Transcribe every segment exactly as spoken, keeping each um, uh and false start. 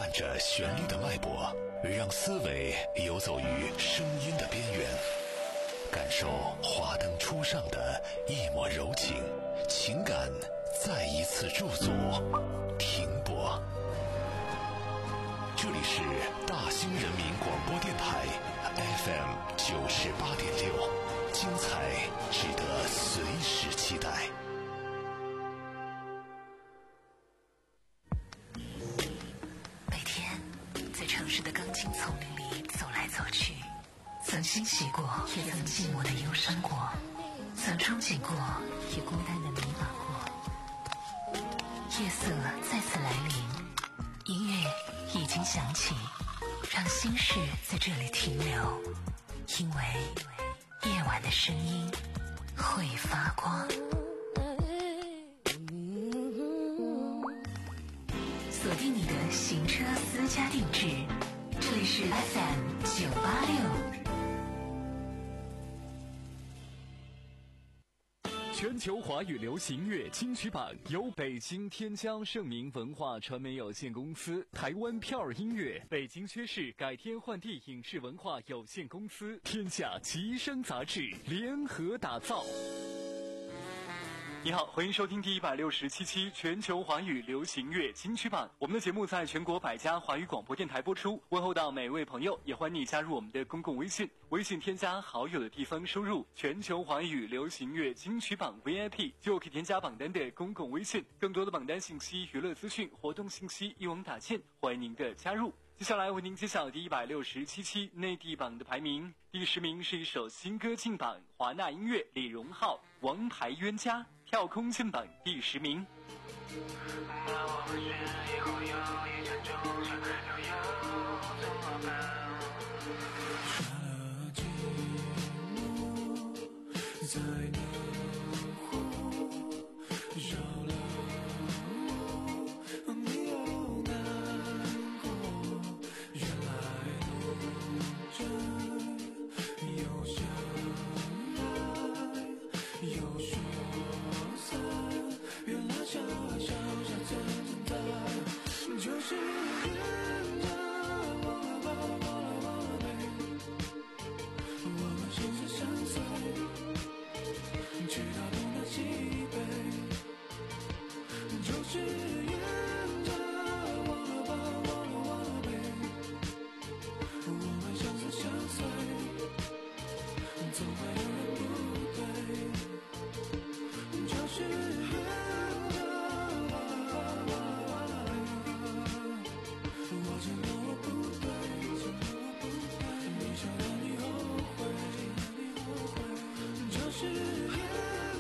按着旋律的脉搏，让思维游走于声音的边缘，感受华灯初上的一抹柔情，情感再一次驻足停泊。这里是大兴人民广播电台 F M 九十八点六，精彩值得随时期待。 每天在城市的钢筋丛林里走来走去，曾欣喜过，也曾寂寞的忧伤过，曾憧憬过，也孤单的迷茫过。夜色再次来临，音乐已经响起，让心事在这里停留，因为夜晚的声音会发光。锁定你的行车私家定制，这里是 F M 九八六。 全球华语流行乐金曲榜由北京天江盛明文化传媒有限公司、台湾票儿音乐、北京薛氏改天换地影视文化有限公司、天下奇声杂志联合打造。你好，欢迎收听第一百六十七期全球华语流行乐金曲榜。我们的节目在全国百家华语广播电台播出，问候到每位朋友，也欢迎你加入我们的公共微信，微信添加好友的地方输入全球华语流行乐金曲榜 V I P 就可以添加榜单的公共微信，更多的榜单信息、娱乐资讯、活动信息一网打尽，欢迎您的加入。接下来为您揭晓第一百六十七期内地榜的排名。第十名是一首新歌进榜，华纳音乐李荣浩《王牌冤家》跳空进榜第十名。 那我们是以后有一场纠缠，又要怎么办？在那火烧了，你又难过。原来路程有相爱，有说散，原来小小小真的就是人的忘了忘了忘了忘了呗，我们心事相随。直到懂得几杯，就是缘的忘了吧，忘了忘了呗。我们相思相随，总会有人不对，就是缘的忘了吧，忘了忘了呗。我承认我不对，你想让你后悔，就是缘。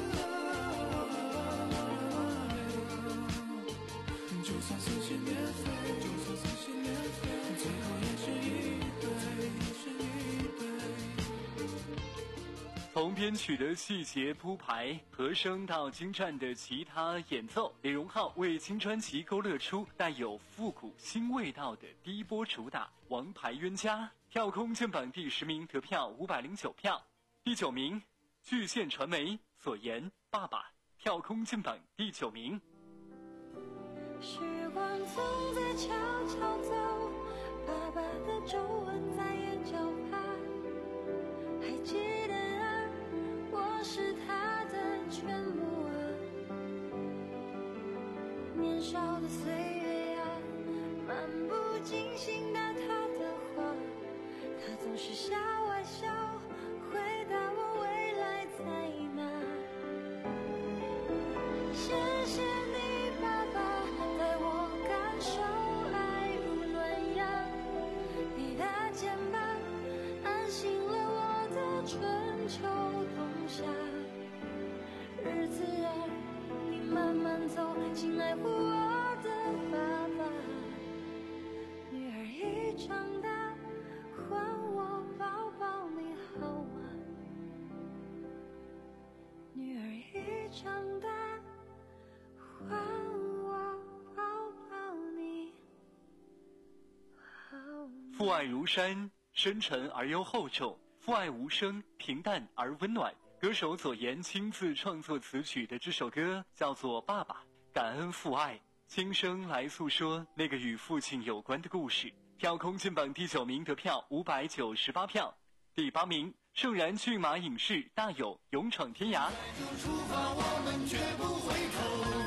就算撕心裂肺，就算撕心裂肺，最后也是一对，也是一对。 从编曲的细节铺排、和声到精湛的吉他演奏，李荣浩为新专辑勾勒出带有复古新味道的第一波主打《王牌冤家》，跳空进榜第十名，得票五百零九票。第九名，巨献传媒所言《爸爸》，跳空进榜第九名。 时光总在悄悄走，爸爸的皱纹在眼角爬，还记得啊，我是他的全部啊。年少的岁月啊，漫不经心的他的话，他总是笑啊笑，回答我未来在哪。谢谢你爸爸，带我感受爱如暖阳，你的肩膀安心了我的春秋冬夏。日子儿你慢慢走，请爱护我的爸爸。女儿已长大，还我抱抱你好吗？女儿已长大，还我抱抱你好吗？ 父爱如山，深沉而又厚重；父爱无声，平淡而温暖。歌手左岩亲自创作词曲的这首歌叫做《爸爸》，感恩父爱， 轻声来诉说那个与父亲有关的故事。票空进榜第九名，得票五百九十八票。第八名，盛然骏马影视大有勇闯天涯。 出发，我们绝不回头。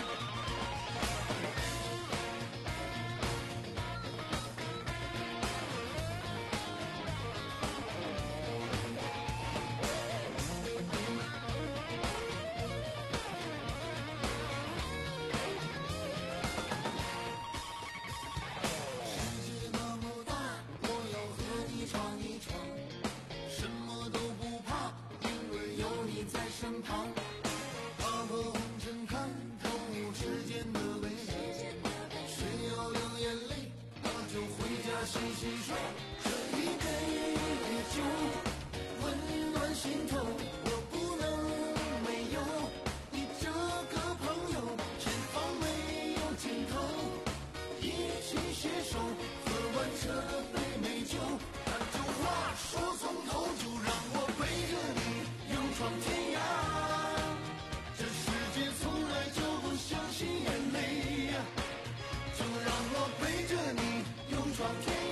洗洗睡，这一杯酒温暖心头，我不能没有你这个朋友，前方没有尽头，一起携手喝完这杯美酒，把这话说从头，就让我陪着你勇闯天涯，这世界从来就不相信眼泪，就让我陪着你勇闯天涯。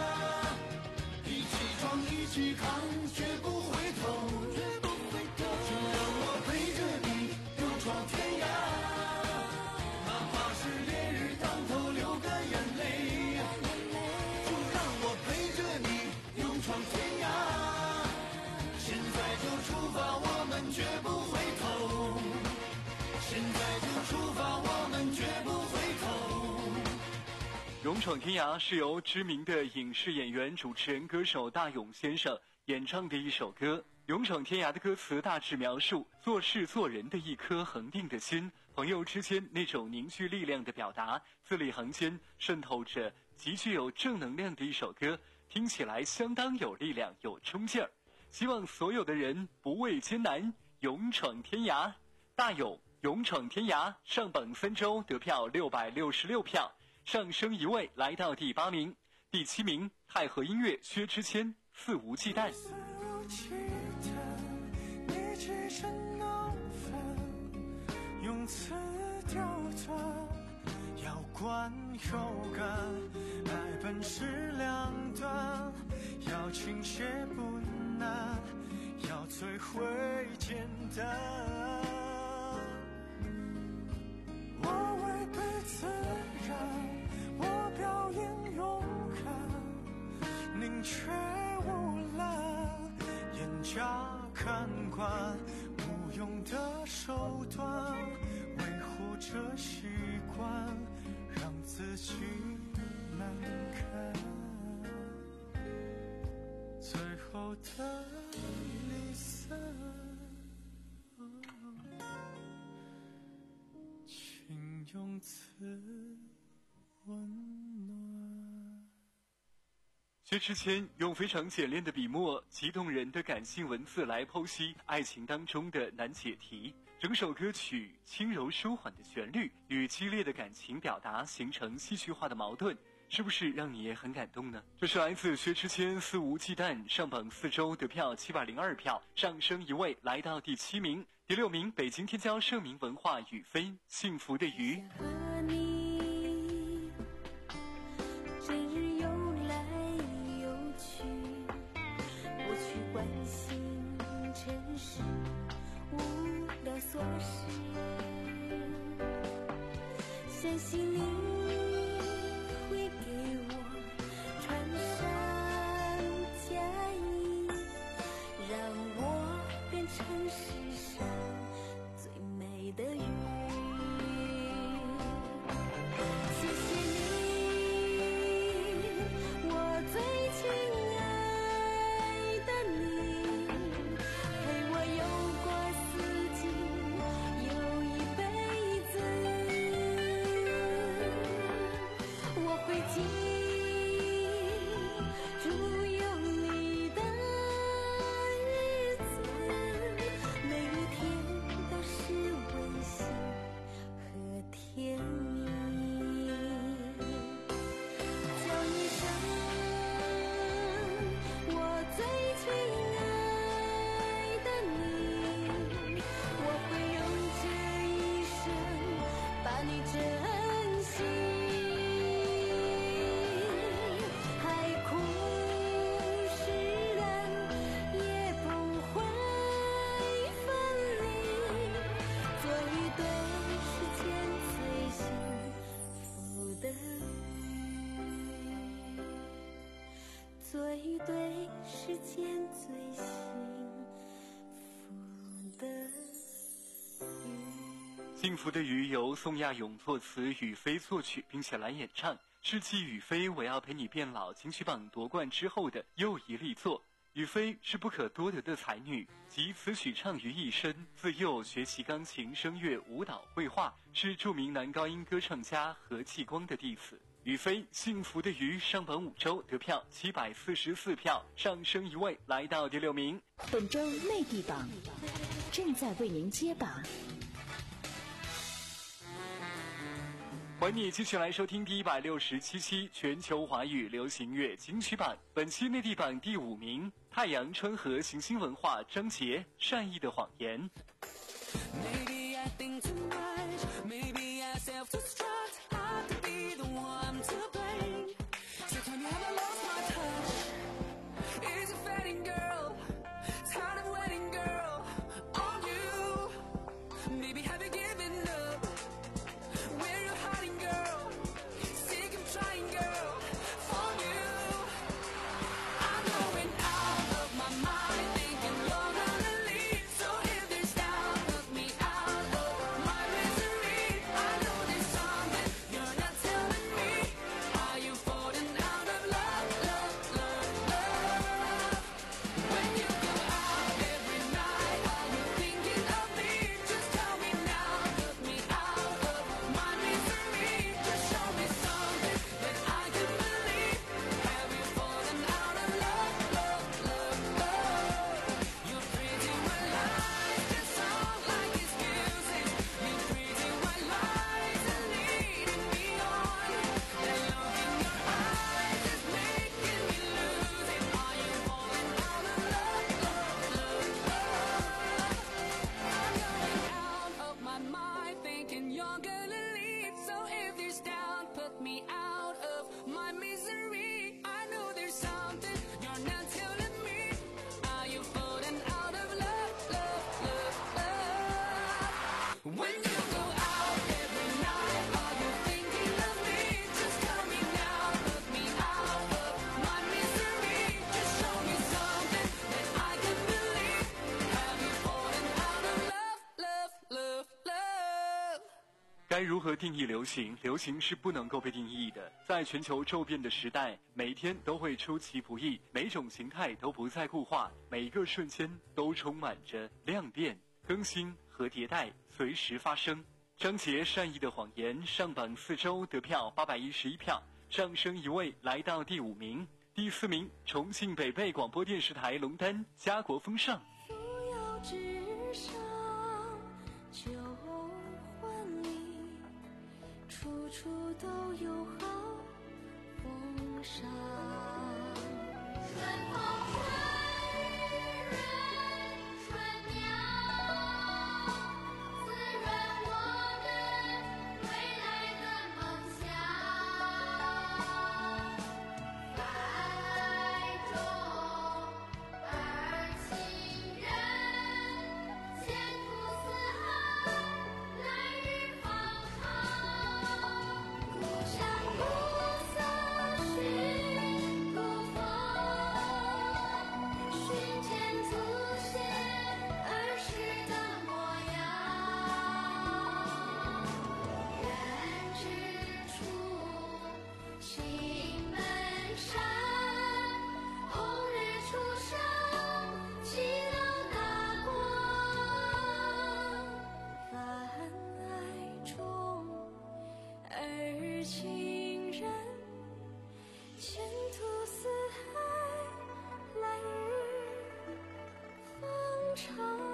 一起扛，绝不回头，绝不回头。就让我陪着你勇闯天涯，哪怕是烈日当头流干眼泪，就让我陪着你勇闯天涯。现在就出发，我们绝不回头。现在就出发，我们绝不回头。 勇闯天涯是由知名的影视演员、主持人、歌手大勇先生演唱的一首歌。勇闯天涯的歌词大致描述做事做人的一颗恒定的心，朋友之间那种凝聚力量的表达，字里行间渗透着极具有正能量的一首歌，听起来相当有力量、有冲劲儿。希望所有的人不畏艰难，勇闯天涯。大勇勇闯天涯上榜三周，得票六百六十六票。上升一位来到第八名。第七名，太和音乐薛之谦肆无忌惮。 肆无忌惮，你几声恼烦，用词刁钻，要灌有感，爱本是两端，要倾斜不难，要摧毁简单。我违背自然，我表演勇敢，宁缺毋滥，严加看管，无用的手段，维护着习惯，让自己难堪。最后的离散，请用词温暖。 薛之谦用非常简练的笔墨、极动人的感性文字来剖析爱情当中的难解题。整首歌曲轻柔舒缓的旋律与激烈的感情表达形成戏剧化的矛盾，是不是让你也很感动呢？这是来自薛之谦肆无忌惮上榜四周，得票七百零二票，上升一位来到第七名。第六名，北京天骄盛名文化雨飞幸福的鱼。 和你这日游来游去，不去关心尘世无聊琐事，相信你会给我穿上嫁衣，让我变成世上最美的鱼。谢谢你，我最亲爱的你，陪我游过四季，有一辈子。我会记住有你的日子，每一天都是温馨。 世间最幸福的鱼。 幸福的鱼由宋亚勇作词，雨飞作曲，并且来演唱，是继雨飞我要陪你变老金曲榜夺冠之后的又一力作。雨飞是不可多得的才女，集词曲唱于一身，自幼学习钢琴、声乐、舞蹈、绘画，是著名男高音歌唱家何继光的弟子。雨飞幸福的鱼上榜五周，得票七百四十四票，上升一位来到第六名。 本周内地榜正在为您揭榜。 欢迎你继续来收听第一百六十七期全球华语流行乐金曲榜。本期内地榜第五名，太阳川河行星文化张杰善意的谎言。 Maybe I think too much, maybe I self-destruct. I could be the one to blame. So tell me have I lost my touch? Is it fading, girl? Tired of waiting, girl, on you. Maybe have you given up? Where you hiding, girl? Sick of trying, girl, for you. I'm going out of my mind, thinking you're gonna leave. So if there's doubt, put me out of my misery. I know there's something you're not telling me. Are you falling out of love, love, love, love? When you go out every night, are you thinking of me? Just tell me now, put me out of my misery. Just show me something that I can believe. Have you fallen out of love, love, love, love? Your pretty white lies that sound like excuses. Your pretty white lies are leading me on. That look in your eyes is making me lose it. Are you falling out of love, love, love, love? I'm going out of my mind, thinking you're gonna leave. So if there's doubt, put me out of my misery. I know there's something you're not telling me. Are you falling out of love, love, love, love? When you go out every night, are you thinking of me? Just tell me now, put me out of my misery. Just show me something that I can believe. Have you fallen out of love, love, love, love? 该如何定义流行？流行是不能够被定义的。在全球骤变的时代，每天都会出其不意，每种形态都不再固化，每一个瞬间都充满着量变、更新和迭代，随时发生。张杰善意的谎言上榜四周，得票八百一十一票，上升一位来到第五名。第四名，重庆北碚广播电视台龙丹家国风尚。 扶摇直上旧欢里，处处都有好风尚。春风春日润春苗，滋润我们未来的梦想。泛爱中而情人，前途似海，来日方长。故乡暮色寻故风，寻见祖先儿时的模样。人之初，心门山，红日初升，起了大光。泛爱中而情人，前途似海，来日方长。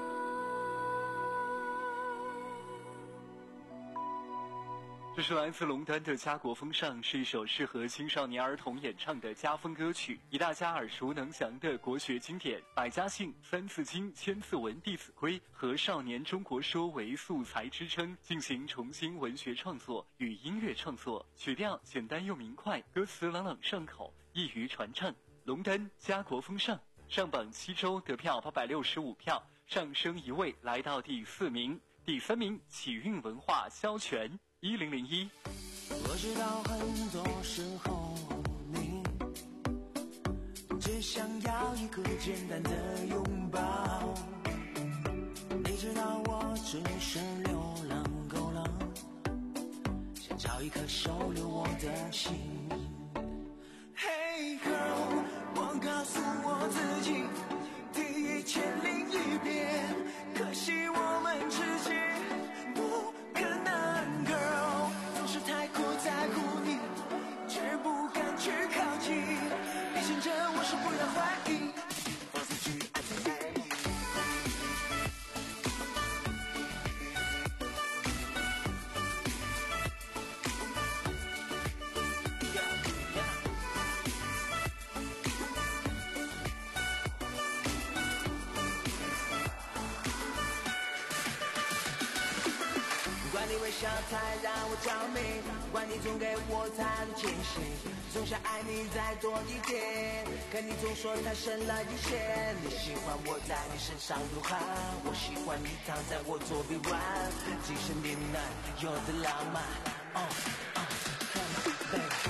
这是来自龙丹的家国风尚，是一首适合青少年儿童演唱的家风歌曲，以大家耳熟能详的国学经典《百家姓》《三字经》《千字文》《弟子规》和《少年中国说》为素材支撑，进行重新文学创作与音乐创作，曲调简单又明快，歌词朗朗上口，易于传唱。龙丹家国风尚上榜七周，得票八百六十五票，上升一位来到第四名。第三名，启运文化萧全一零零一。 我知道很多时候你只想要一个简单的拥抱。你知道我只是流浪狗了，想找一颗收留我的心。Hey girl， 我告诉我自己，第一千零一遍，可惜我们之间不可能 girl， 总是太过在乎你，却不敢去靠近，你牵着我手不要怀疑，放肆去爱在爱你。管你微笑太让我着迷，管你总给我太多惊喜，总想爱你再多一点，可你总说太深了一些。你喜欢我在你身上流汗，我喜欢你躺在我左臂弯，精神点燃有的浪漫。Oh, oh, come on, baby。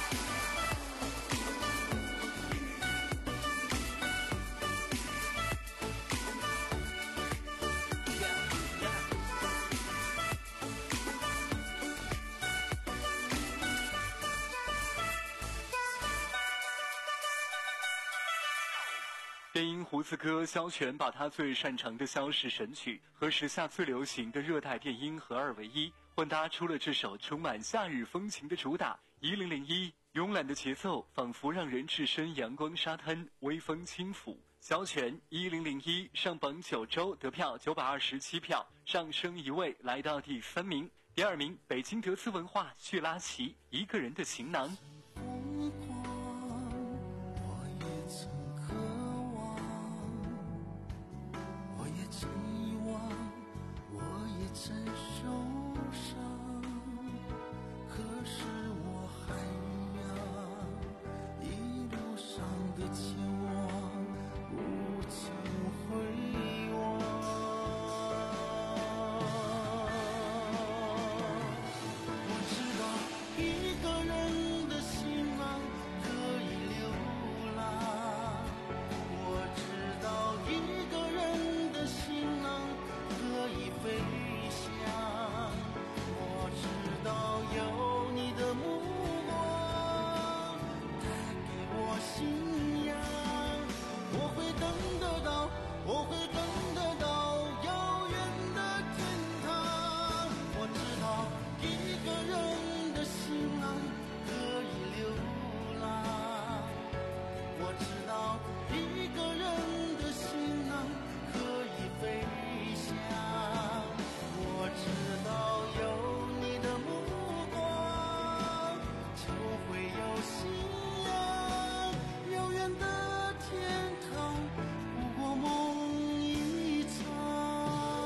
电音胡子哥萧全把他最擅长的萧氏神曲和时下最流行的热带电音合二为一，混搭出了这首充满夏日风情的主打一零零一。慵懒的节奏仿佛让人置身阳光沙滩，微风轻抚。萧全一零零一上榜九周，得票九百二十七票，上升一位来到第三名。第二名，北京德资文化叙拉奇一个人的行囊。 疯狂，我也曾渴望，我也曾遗忘，我也曾受伤，可是我还一样，一路上的前往无尽回望。我知道一个人的心啊可以流浪，我知道一个人的心啊可以飞翔，我知道有你的目光带给我信仰，我会等得到，我会等得到遥远的天堂。我知道一个人的心啊可以流浪，我知道一个人的心啊可以飞翔，我知道有你的目光就会有信仰，遥远的天堂不过梦一场。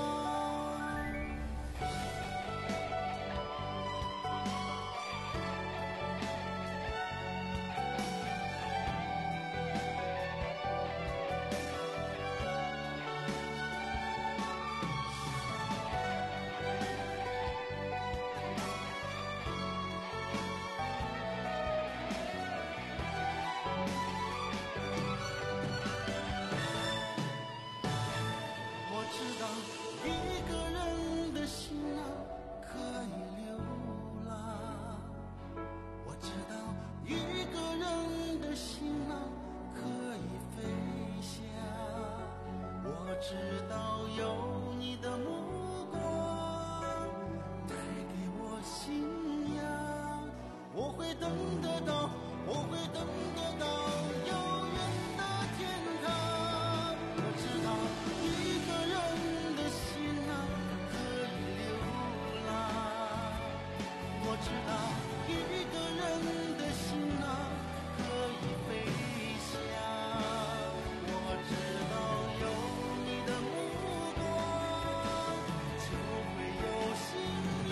我知道一个人的心啊可以流浪，我知道一个人的心啊可以飞翔，我知道有你的目光带给我信仰，我会等得到，我会等得到遥远的天堂。我知道一个人的心啊可以流浪，我知道一个人的心啊可以飞翔，我知道有你的目光就会有信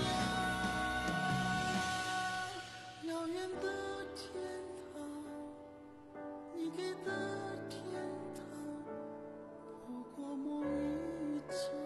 仰，遥远的天堂，你给的天堂不过梦一场。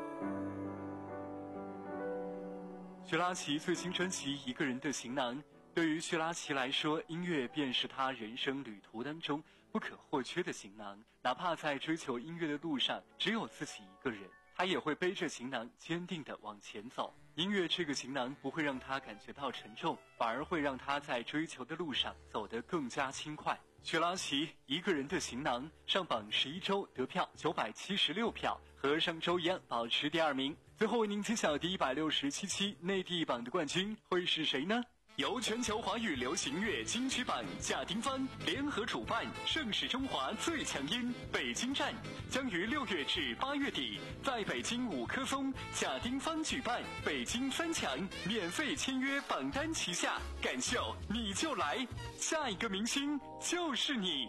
薛拉奇最新专辑《一个人的行囊》 对于薛拉奇来说，音乐便是他人生旅途当中不可或缺的行囊。哪怕在追求音乐的路上只有自己一个人，他也会背着行囊坚定地往前走。音乐这个行囊不会让他感觉到沉重，反而会让他在追求的路上走得更加轻快。薛拉奇一个人的行囊上榜十一周，得票九百七十六票，和上周一样保持第二名。最后为您揭晓第一百六十七期内地榜的冠军会是谁呢？由全球华语流行乐金曲榜、贾丁芳联合主办，盛世中华最强音北京站将于六月至八月底在北京五棵松贾丁芳举办北京三强，免费签约榜单旗下，感秀你就来，下一个明星就是你。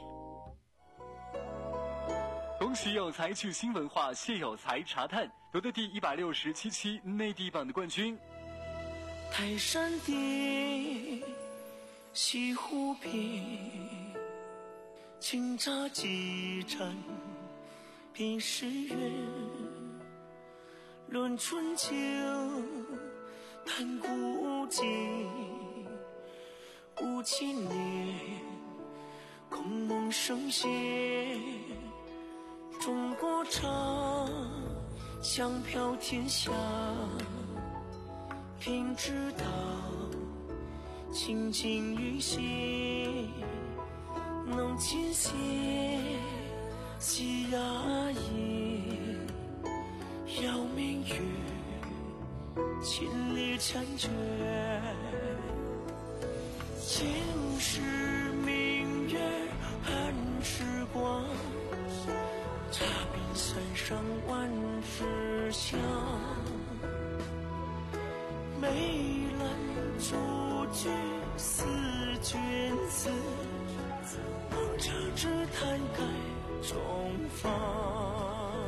恭喜有才巨星文化谢有才茶炭夺得第一百六十七期内地榜的冠军。 泰山顶，西湖边，清茶几盏，品诗缘。论春秋，谈古今，五千年，空梦圣贤。中国茶，香飘天下。品之道，清净于心，能尽写细雅音，邀明月，千里婵娟。前世明月寒时光，茶边三上万事香。梅兰竹菊思君子，望茶之坛盖中芳。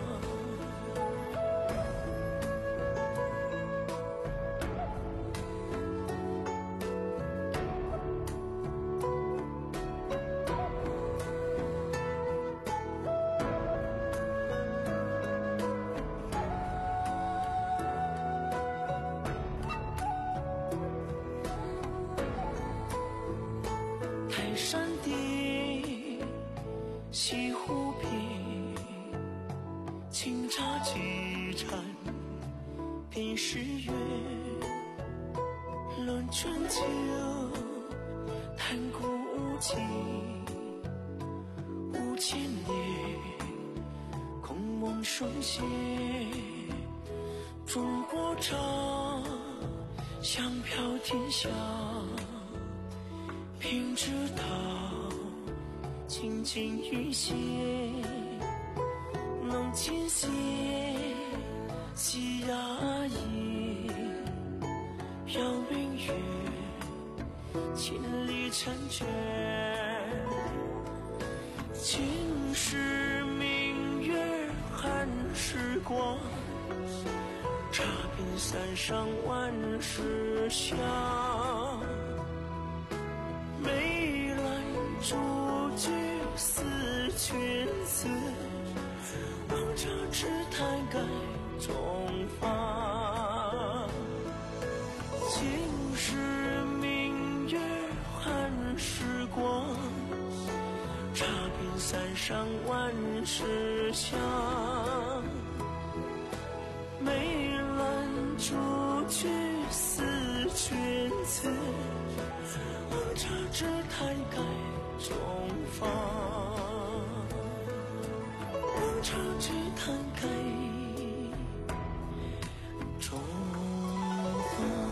山顶，西湖边，清茶几盏，品诗缘。论春秋，谈古今，五千年，空梦圣贤。中国茶，香飘天下。品之道，清净于心，能尽写细雅音，邀明月，千里婵娟。前世明月寒时光，茶边三上万事香。梅兰竹菊思君子，望茶之坛盖中芳。前世明月寒时光，茶边三上万事香。梅兰竹菊思君子，望茶之坛盖中芳。望茶之坛盖中芳。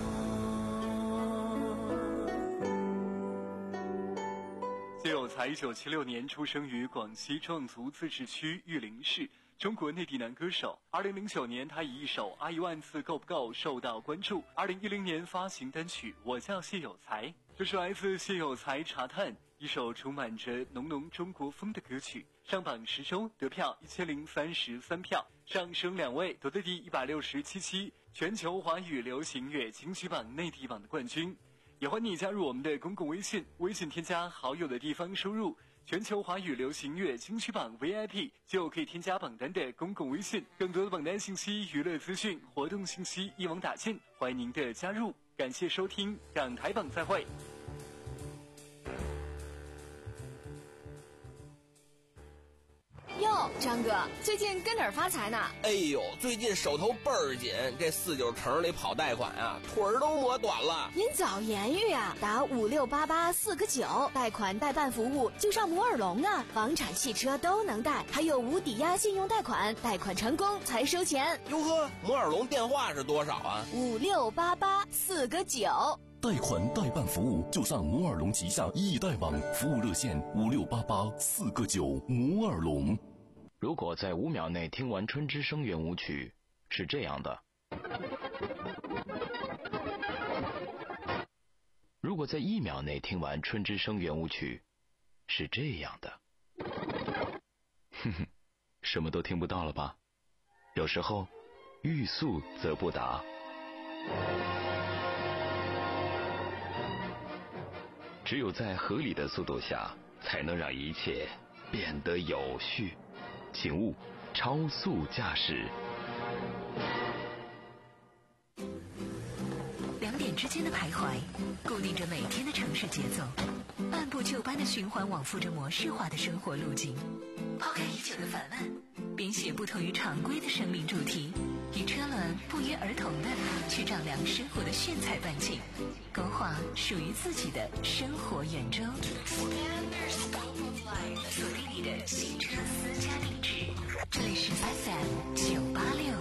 谢有才一九七六年出生于广西壮族自治区玉林市，中国内地男歌手。二零零九年，他以一首《爱一万次够不够》受到关注。二零一零年发行单曲《我叫谢有才》，这是来自谢有才茶炭一首充满着浓浓中国风的歌曲，上榜十周，得票一千零三十三票，上升两位，夺得第一百六十七期全球华语流行乐金曲榜内地榜的冠军。也欢迎你加入我们的公共微信，微信添加好友的地方输入全球华语流行乐金曲榜 V I P 就可以添加榜单的公共微信，更多的榜单信息、娱乐资讯、活动信息一网打尽，欢迎您的加入。感谢收听港台榜，再会。 张哥，最近跟哪儿发财呢？ 哎呦，最近手头倍儿紧，这四九城里跑贷款啊，腿儿都磨短了。 您早言语啊，打五六八八四个九，贷款代办服务就上摩尔龙啊，房产、汽车都能贷，还有无抵押信用贷款，贷款成功才收钱。 哟呵，摩尔龙电话是多少啊？ 五六八八四个九。 贷款代办服务就上摩尔龙旗下易贷网，服务热线五六八八四个九。摩尔龙。 如果在五秒内听完春之声圆舞曲，是这样的；如果在一秒内听完春之声圆舞曲，是这样的。哼哼，什么都听不到了吧？有时候，欲速则不达。只有在合理的速度下，才能让一切变得有序。请勿超速驾驶。 两点之间的徘徊，固定着每天的城市节奏，按部就班的循环往复着模式化的生活路径。抛开已久的烦闷，编写不同于常规的生命主题，与车轮不约而同的去丈量生活的炫彩半径，勾画属于自己的生活圆周。锁定你的新车私家定制，这里是 F M 九八六。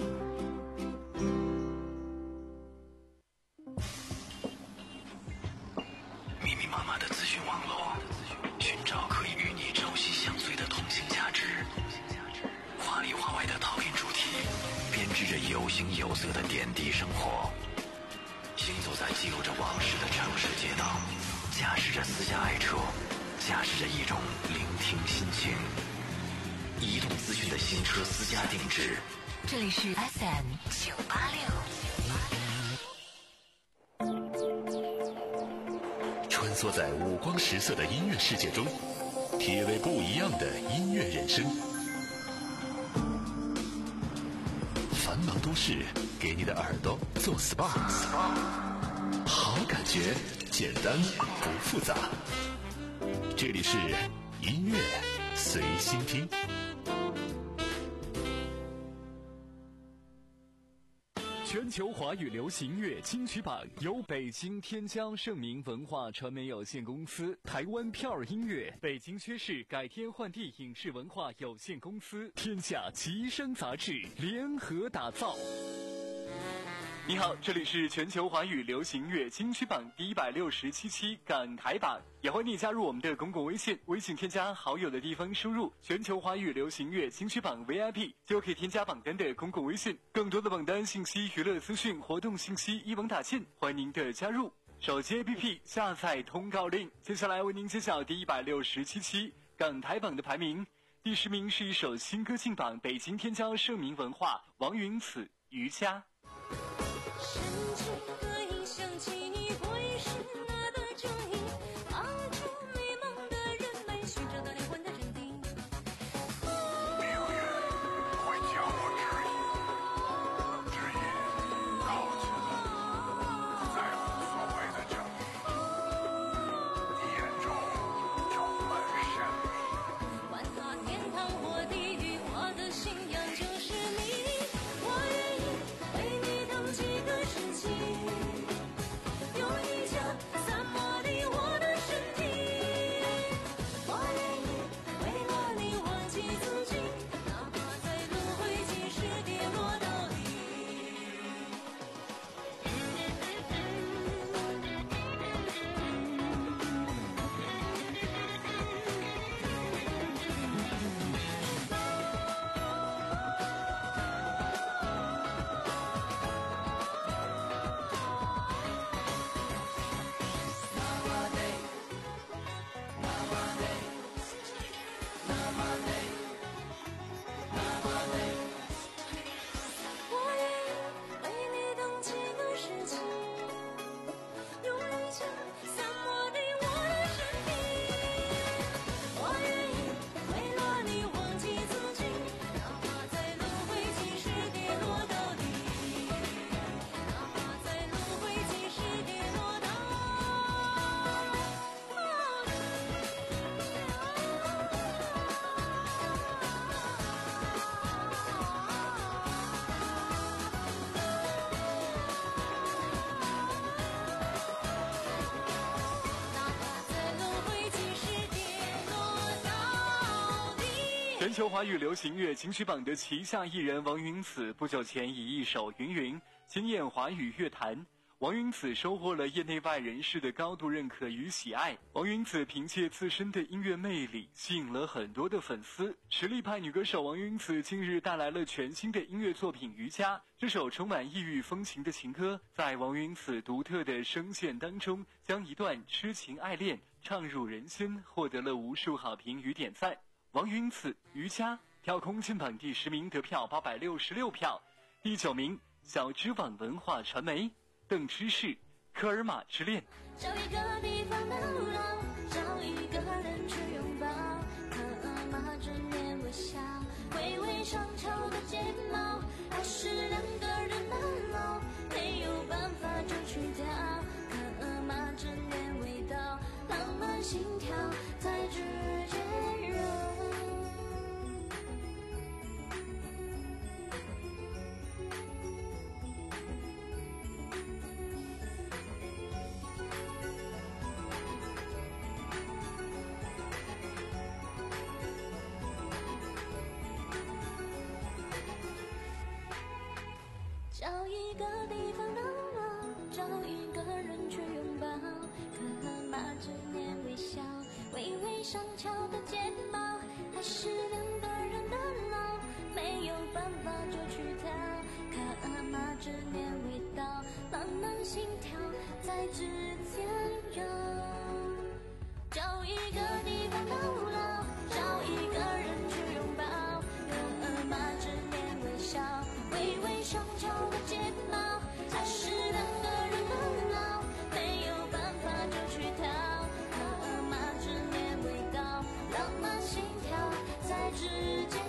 密密麻麻的资讯网络，寻找可以与你朝夕相随的同性价值。话里话外的讨论主题，编织着有形有色的点滴生活。行走在记录着往事的城市街道，驾驶着私家爱车，驾驶着一种聆听心情。移动资讯的新车私家定制， 这里是 F M 九八六。 穿梭在五光十色的音乐世界中，体味不一样的音乐人生。繁忙都市给你的耳朵做 S P A， 好感觉，简单不复杂。这里是音乐随心听。 全球华语流行乐金曲榜由北京天江盛明文化传媒有限公司、台湾票儿音乐、北京薛氏改天换地影视文化有限公司、天下吉声杂志联合打造。你好，这里是全球华语流行乐金曲榜第一百六十七期港台榜，也欢迎你加入我们的公共微信，微信添加好友的地方输入全球华语流行乐金曲榜 V I P 就可以添加榜单的公共微信，更多的榜单信息、娱乐资讯、活动信息一网打尽，欢迎您的加入。手机 A P P 下载通告令。接下来为您揭晓第一百六十七期港台榜的排名。第十名是一首新歌进榜，北京天骄盛明文化王云此瑜伽。 有全球华语流行乐金曲榜的旗下艺人王云子不久前以一首《云云》惊艳华语乐坛。王云子收获了业内外人士的高度认可与喜爱。王云子凭借自身的音乐魅力吸引了很多的粉丝。实力派女歌手王云子近日带来了全新的音乐作品《瑜伽》。这首充满异域风情的情歌，在王云子独特的声线当中，将一段痴情爱恋唱入人心，获得了无数好评与点赞。王云子《瑜伽》跳空金榜第十名，得票八百六十六票。第九名，小知网文化传媒邓芝士《科尔玛之恋》。 找一个地方到老，找一个人去拥抱，科尔玛之恋微笑，微微上翘的睫毛，还是两个人难熬，没有办法就去掉，科尔玛之恋味道，浪漫心跳在指尖揉。找一个地方到老，找一个人去拥抱，科尔玛之恋微笑，微微上翘的睫毛，还是两个人难熬，没有办法就去跳，科尔玛之恋味道，浪漫心跳在指尖揉。找一个地方到老，找一个人去拥抱，科尔玛之恋微笑，微微上翘的睫毛，还是两个人难熬，没有办法就去跳，科尔玛之恋味道，浪漫心跳在指尖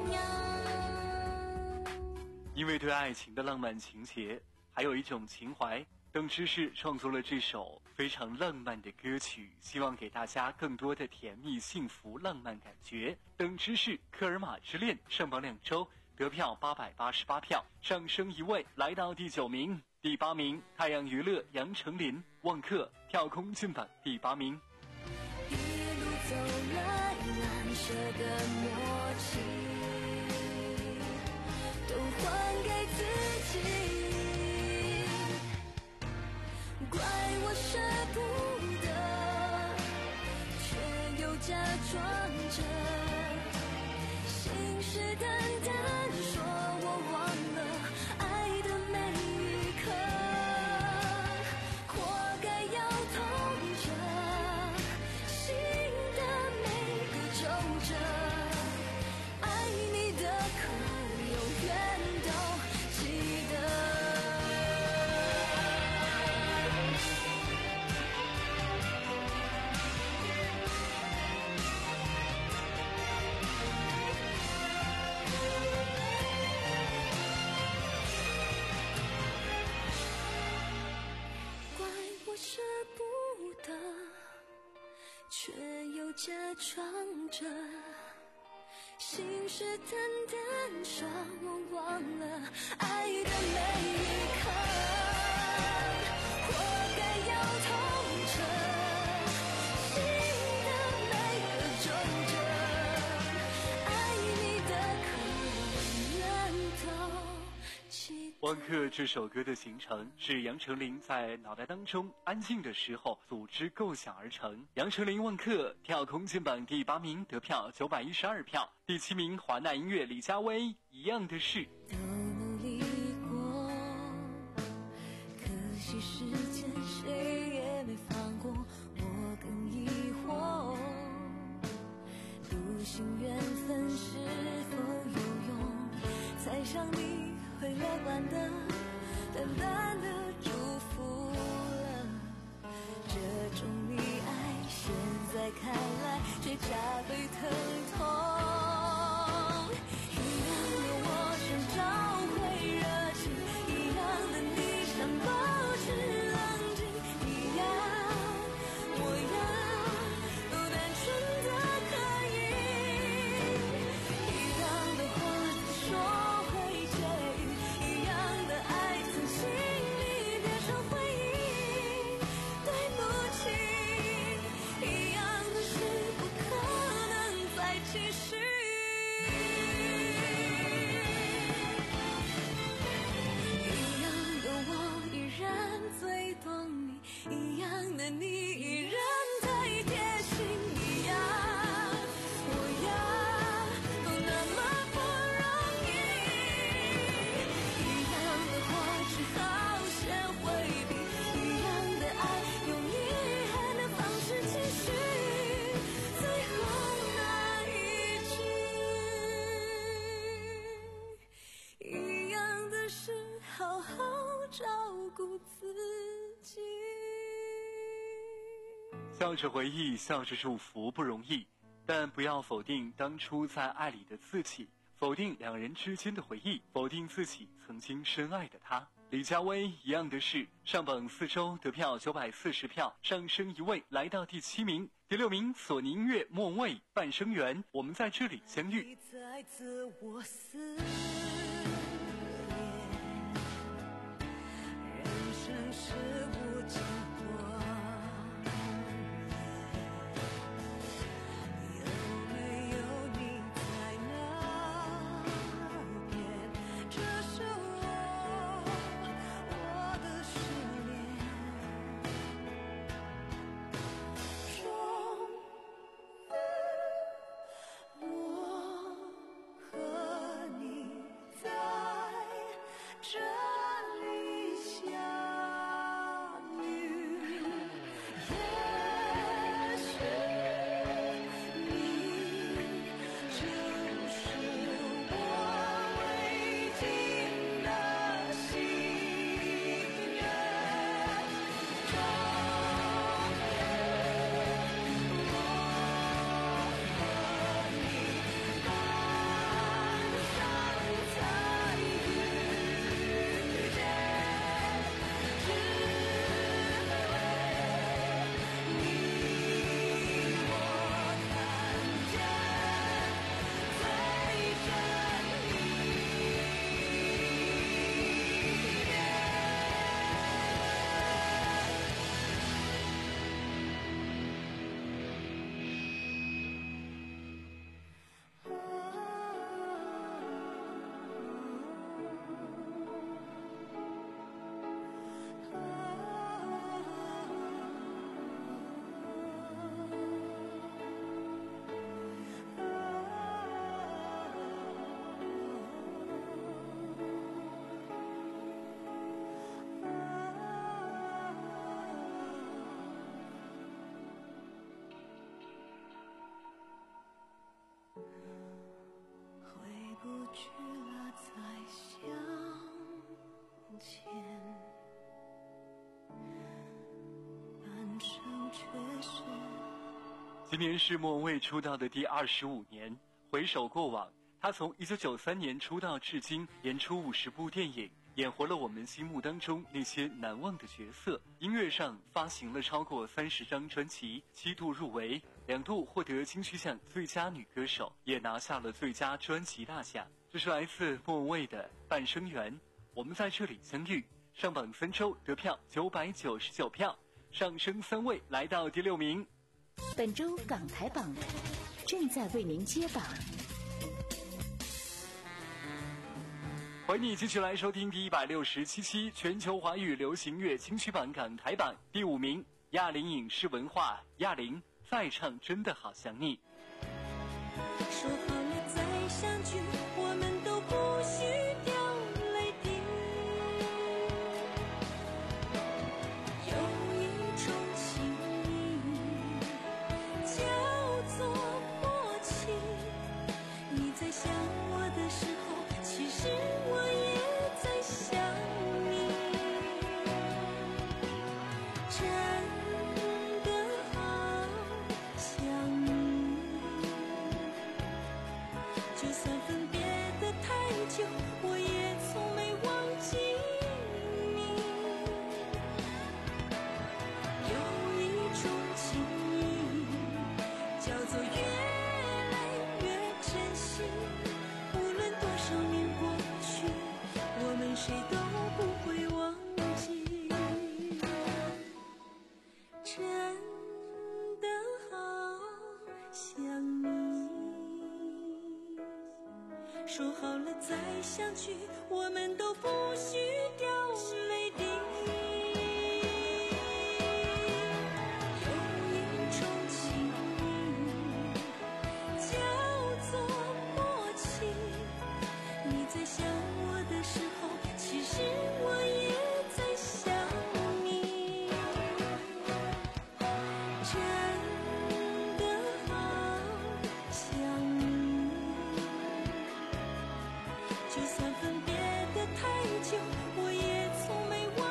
摇。 因为对爱情的浪漫情节，还有一种情怀，邓芝士创作了这首非常浪漫的歌曲，希望给大家更多的甜蜜、幸福、浪漫感觉。邓芝士《科尔玛之恋》上榜两周，得票八百八十八票，上升一位，来到第九名。第八名，太阳娱乐杨丞琳《忘客》跳空进榜第八名。 一路走来难舍的默契，都还给自己。怪我舍不得，却又假装着，信誓旦旦说我忘了爱的每一刻，活该要痛着心的每个皱褶，爱你的可永远都记得。舍不得，却又假装着，信誓旦旦说我忘了爱的每一刻，活该要痛彻心的每个皱褶，爱你的可永远都记得。 忘客这首歌的形成是杨丞琳在脑袋当中安静的时候组织构想而成。杨丞琳忘客跳空进榜第八名，得票九百一十二票。第七名，华纳音乐李佳薇一样的事。 都努力过，可惜时间谁也没放过，我更疑惑，笃信缘分是否有用，猜想你会乐观的淡淡的祝福了，这种溺爱现在看来却加倍疼痛。一样的我想找回热情，一样的你想保持冷静，一样我要都单纯的可以，一样的话说会介意，一样的笑着回忆，笑着祝福不容易，但不要否定当初在爱里的自己，否定两人之间的回忆，否定自己曾经深爱的他。李佳薇一样的是上榜四周得票九百四十票，上升一位来到第七名。第六名索尼音乐莫文蔚半生缘，我们在这里相遇。 再自我思念，人生是无尽光阴，有没有你在那边？这是我我的失恋，终于我和你在这里相遇，也许你就是我未尽的心愿，终于我和你岸上再遇见，只为你我看见最真一面。回不去了，再相见，半生却是。 今年是莫文蔚出道的第二十五年。回首过往，她从一九九三年出道至今，演出五十部电影，演活了我们心目当中那些难忘的角色。音乐上发行了超过三十张专辑，七度入围，两度获得金曲奖最佳女歌手，也拿下了最佳专辑大奖。这是来自莫文蔚的《半生缘》，我们在这里相遇。上榜三周得票九百九十九票，上升三位来到第六名。 本周港台榜正在为您揭榜。 欢迎你继续来收听第一百六十七期全球华语流行乐金曲榜港台榜第五名，亚铃影视文化，亚铃再唱真的好想你。 说好了再相聚，我们都不许掉泪滴。有一种情谊叫做默契，你在想我的时候，其实我也在想你。真的好想你，就算分别的太久，我也从没忘记你。有一种情谊叫做越来越珍惜，无论多少年过去，我们谁都不会忘记。真的好想你，说好了再相聚，我们都不许掉泪滴。有一种情谊叫做默契，你在想我的时候，其实我也在想你。真的好想你，就算分别的太久，我也从没忘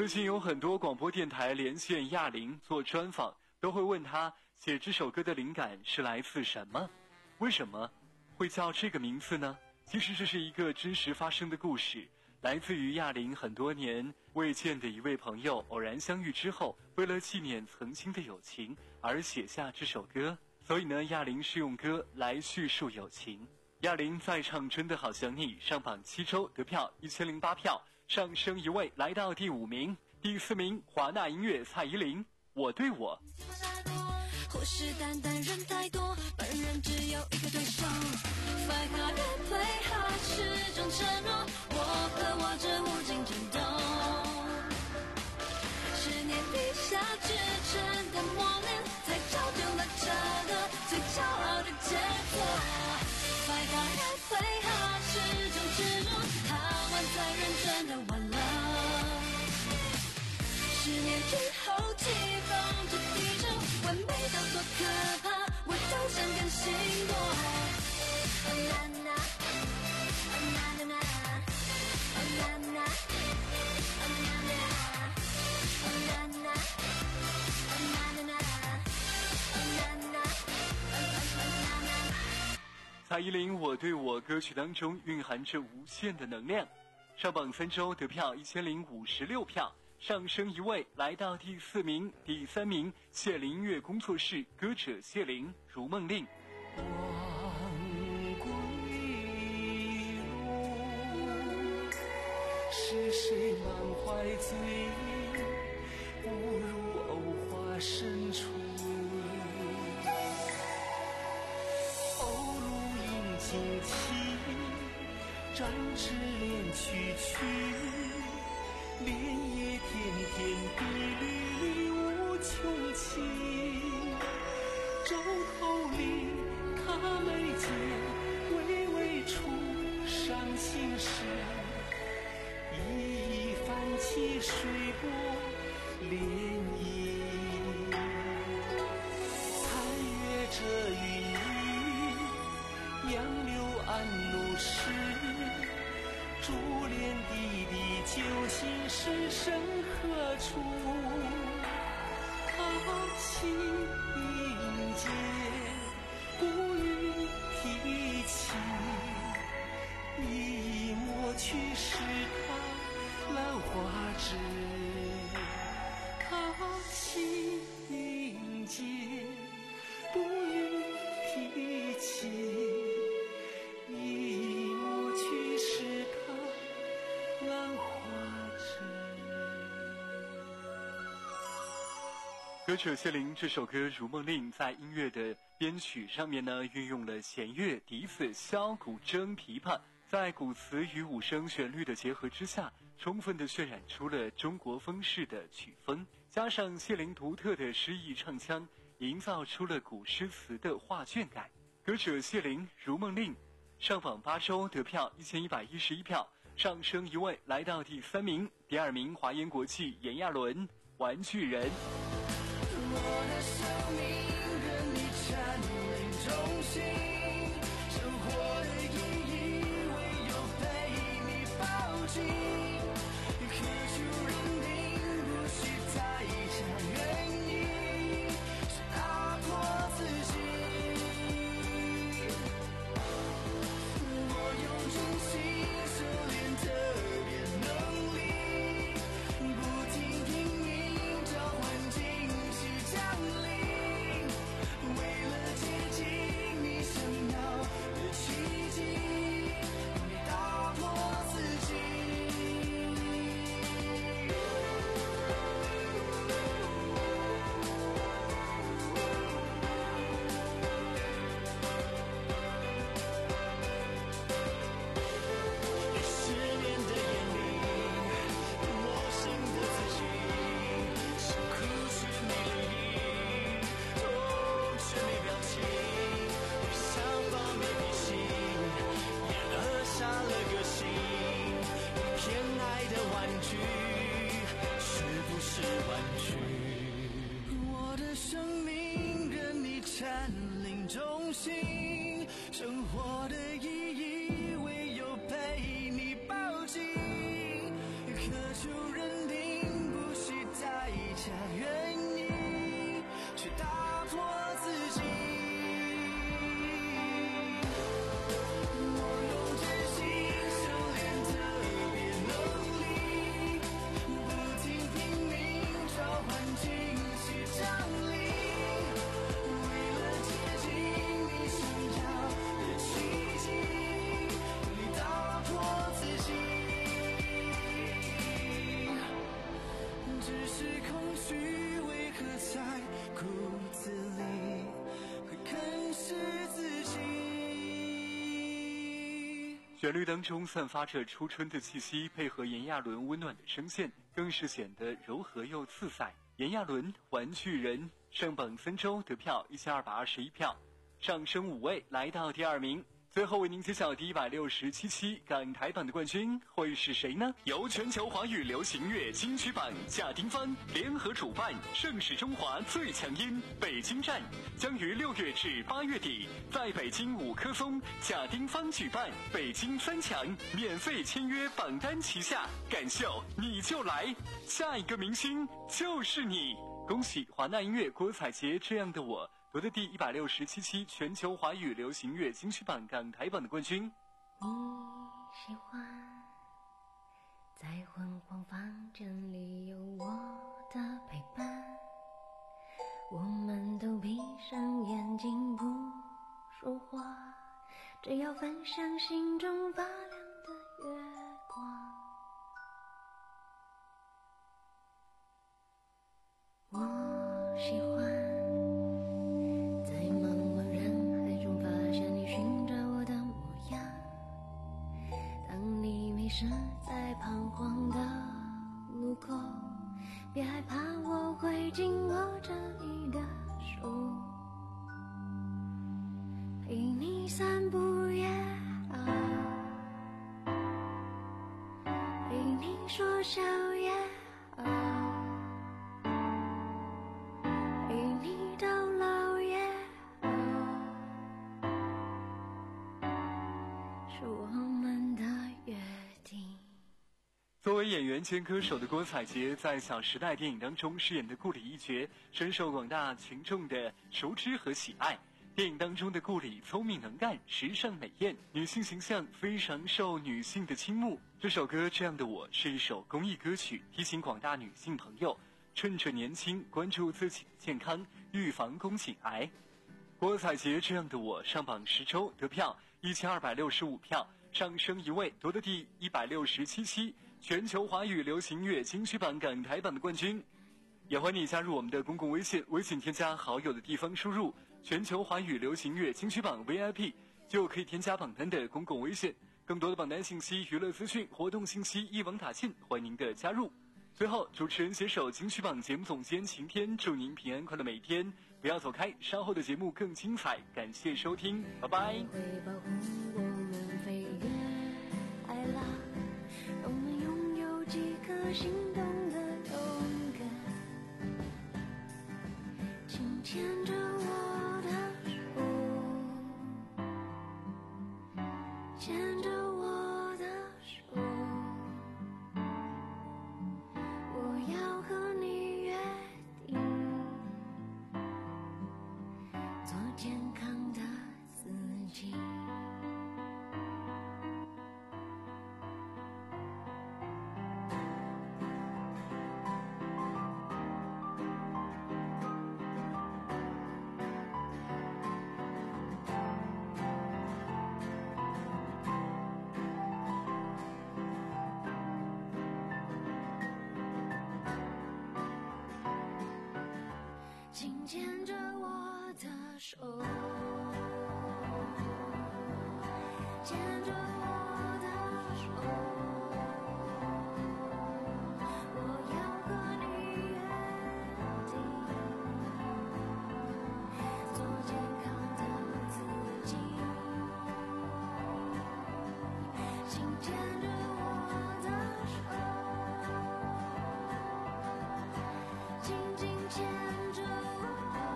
最近有很多广播电台连线亚玲做专访，都会问她写这首歌的灵感是来自什么，为什么会叫这个名字呢？其实这是一个真实发生的故事，来自于亚玲很多年未见的一位朋友偶然相遇之后，为了纪念曾经的友情而写下这首歌，所以呢，亚玲是用歌来叙述友情。亚玲再唱真的好想你上榜七周，得票一千零八票，上升一位来到第五名。第四名华纳音乐蔡依林我对我。 虎视眈眈人太多，本人只有一个对手。Fight hard and play hard 是种承诺，我和我这无尽战斗。十年地下之城的磨练，才造就了这个最骄傲的结果。Fight hard and play hard 是种执着，他玩才认真的玩了。十年之后，季风这地球，完美到多可怕，我都想更新过。Oh na na, oh na na na, oh na na, oh na na, oh na na, oh na na na, oh na na, oh na na。 蔡依林我对我歌曲当中蕴含着无限的能量，上榜三周得票一千零五十六票。上升一位来到第四名。第三名谢林音乐工作室歌者谢林如梦令。 望归路，是谁满怀醉意，误入藕花深处。鸥鹭引旌旗，展翅连曲曲。莲叶片片碧绿绿无穷情，洲头里卡眉间微微出伤心事，一一泛起水波涟漪。残月遮云雨，杨柳暗怒时，珠帘滴滴究竟是身何处？他心迎接，不予提起，一一抹去是他兰花枝。他心迎接，不予提起，一一抹去是他兰花枝。 歌者谢林这首歌《如梦令》在音乐的编曲上面呢，运用了弦乐、笛子、箫、古筝、琵琶，在鼓词与五声旋律的结合之下，充分地渲染出了中国风式的曲风，加上谢林独特的诗意唱腔，营造出了古诗词的画卷感。歌者谢林《如梦令》上榜八周，得票一千一百一十一票，上升一位来到第三名。第二名华研国际炎亚纶《玩具人》。 我的生命任你占领中心，生活的意义唯有被你抱紧，可就认定不需再讲原因，是打破自己。我用真心修炼特别能力，不停拼命召唤惊喜降临，为了接近你想要的奇迹，你打破自己。十年的眼里，我新的自己，是苦是美丽，痛是没表情，想法没脾气，也扼杀了个性。偏爱的玩具，是不是玩具？我的生命任你占领中心，生活的意义唯有被你抱紧，可就认定不旋律当中散发着初春的气息，配合炎亚纶温暖的声线，更是显得柔和又自在。炎亚纶玩具人上榜三周得票一千二百二十一票，上升五位来到第二名。最后为您揭晓第一百六十七期港台版的冠军会是谁呢？由全球华语流行乐金曲榜、贾丁芳联合主办，盛世中华最强音北京站将于六月至八月底在北京五棵松贾丁芳举办北京三强免费签约榜单旗下，感受你就来，下一个明星就是你！恭喜华纳音乐郭采洁这样的我夺得第一百六十七期全球华语流行乐金曲榜港台榜的冠军。 你喜欢在昏黄房间里有我的陪伴，我们都闭上眼睛不说话，只要分享心中发亮的月光。我喜欢在茫茫人海中发现你寻找我的模样，当你迷失在彷徨的路口，别害怕，我会紧握着你的手，陪你散步也好，陪你说笑也好， 作为演员兼歌手的郭采洁，在《小时代》电影当中饰演的顾里一角，深受广大群众的熟知和喜爱。电影当中的顾里聪明能干、时尚美艳，女性形象非常受女性的倾慕。这首歌《这样的我》是一首公益歌曲，提醒广大女性朋友趁着年轻关注自己的健康，预防宫颈癌。郭采洁《这样的我》上榜十周得票一千二百六十五票，上升一位夺得第一百六十七期全球华语流行乐金曲榜港台版的冠军。也欢迎你加入我们的公共微信，微信添加好友的地方输入全球华语流行乐金曲榜 V I P 就可以添加榜单的公共微信。更多的榜单信息、娱乐资讯、活动信息一网打尽，欢迎您的加入。最后，主持人携手金曲榜节目总监晴天，祝您平安快乐每一天，不要走开，稍后的节目更精彩，感谢收听，拜拜。 会保护我们飞越海浪，我们拥有几颗心动的勇敢，请牵着我的手，牵着我的手，我要和你约定，做健康的自己。请牵着我的手，牵着我的手，我要和你约定，做健康的自己。请牵着我的手，紧紧牵着我，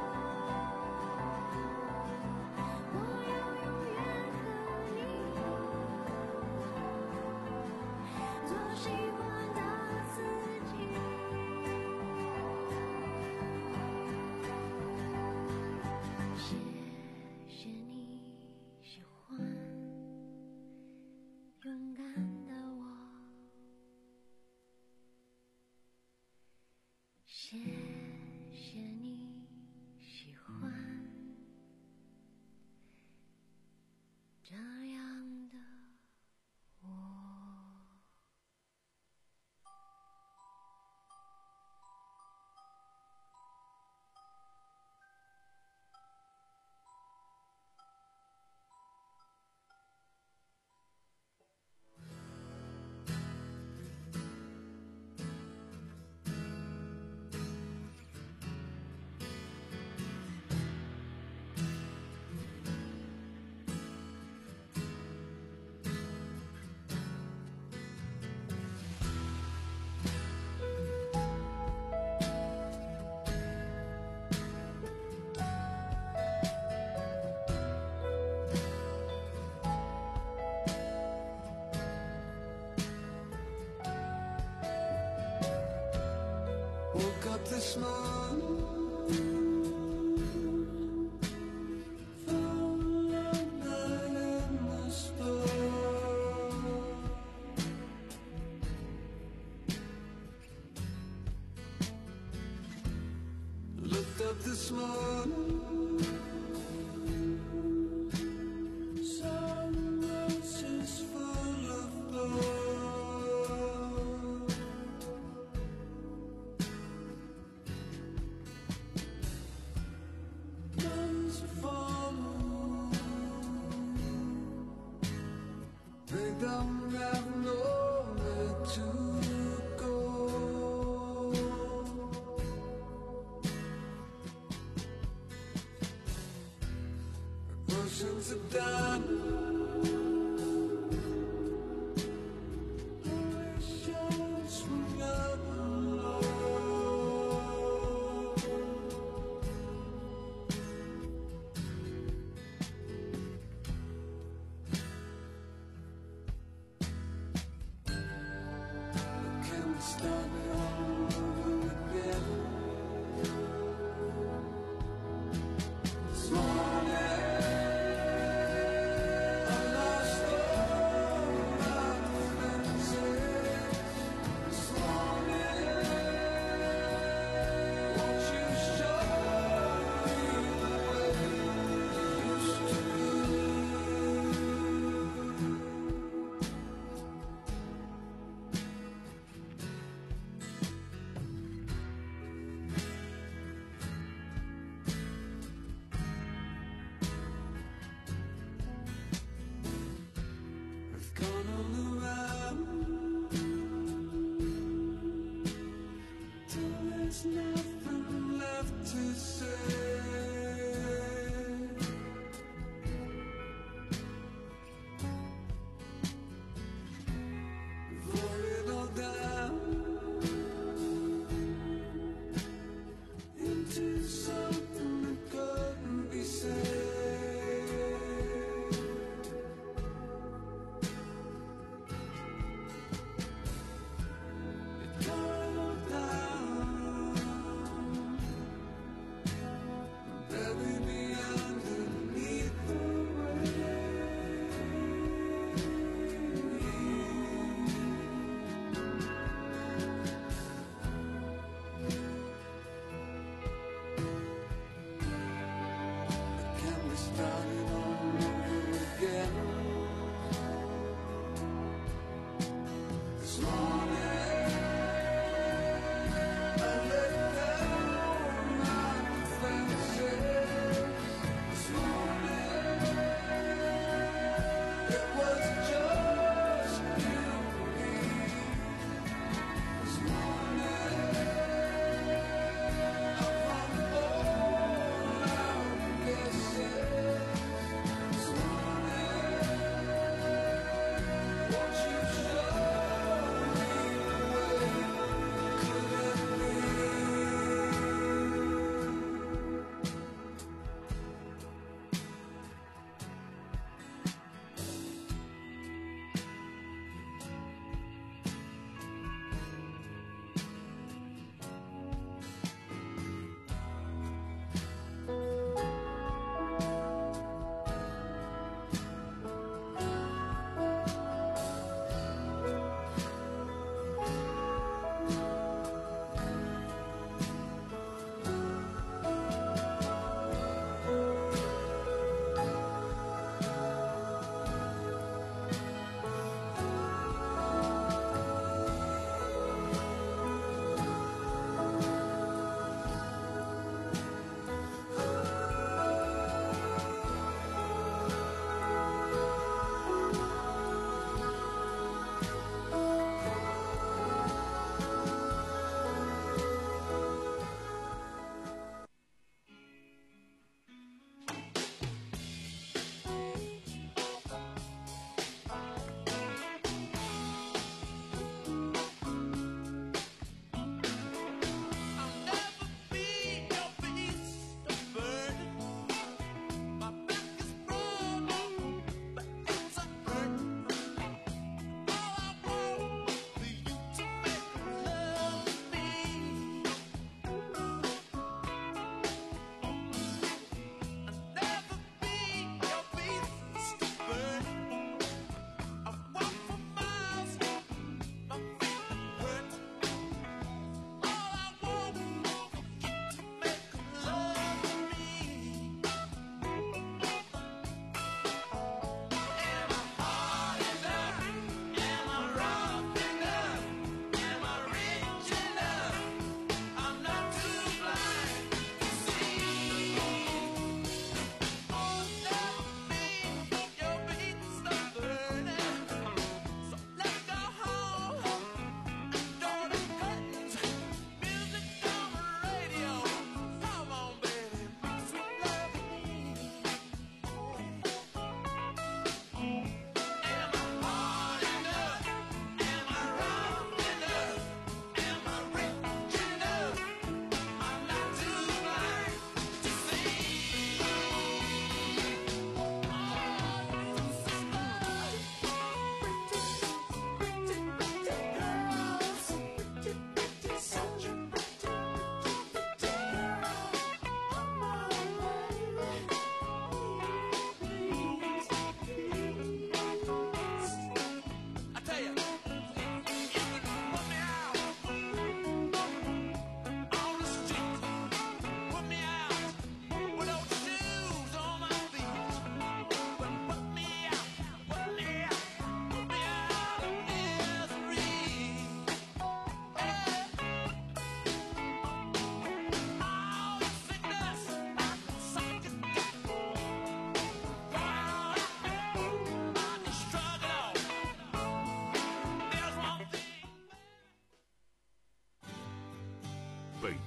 我要永远和你做喜欢的自己。谢谢你喜欢勇敢的我，谢谢你喜欢这样的我。 this moon. Looked up this morning, sun roses full of blood. Guns are falling, they don't have nowhere to go. Oceans are done. Oceans swing up low. Can we start it all over again? This morning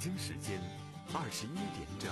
京时间二十一点整。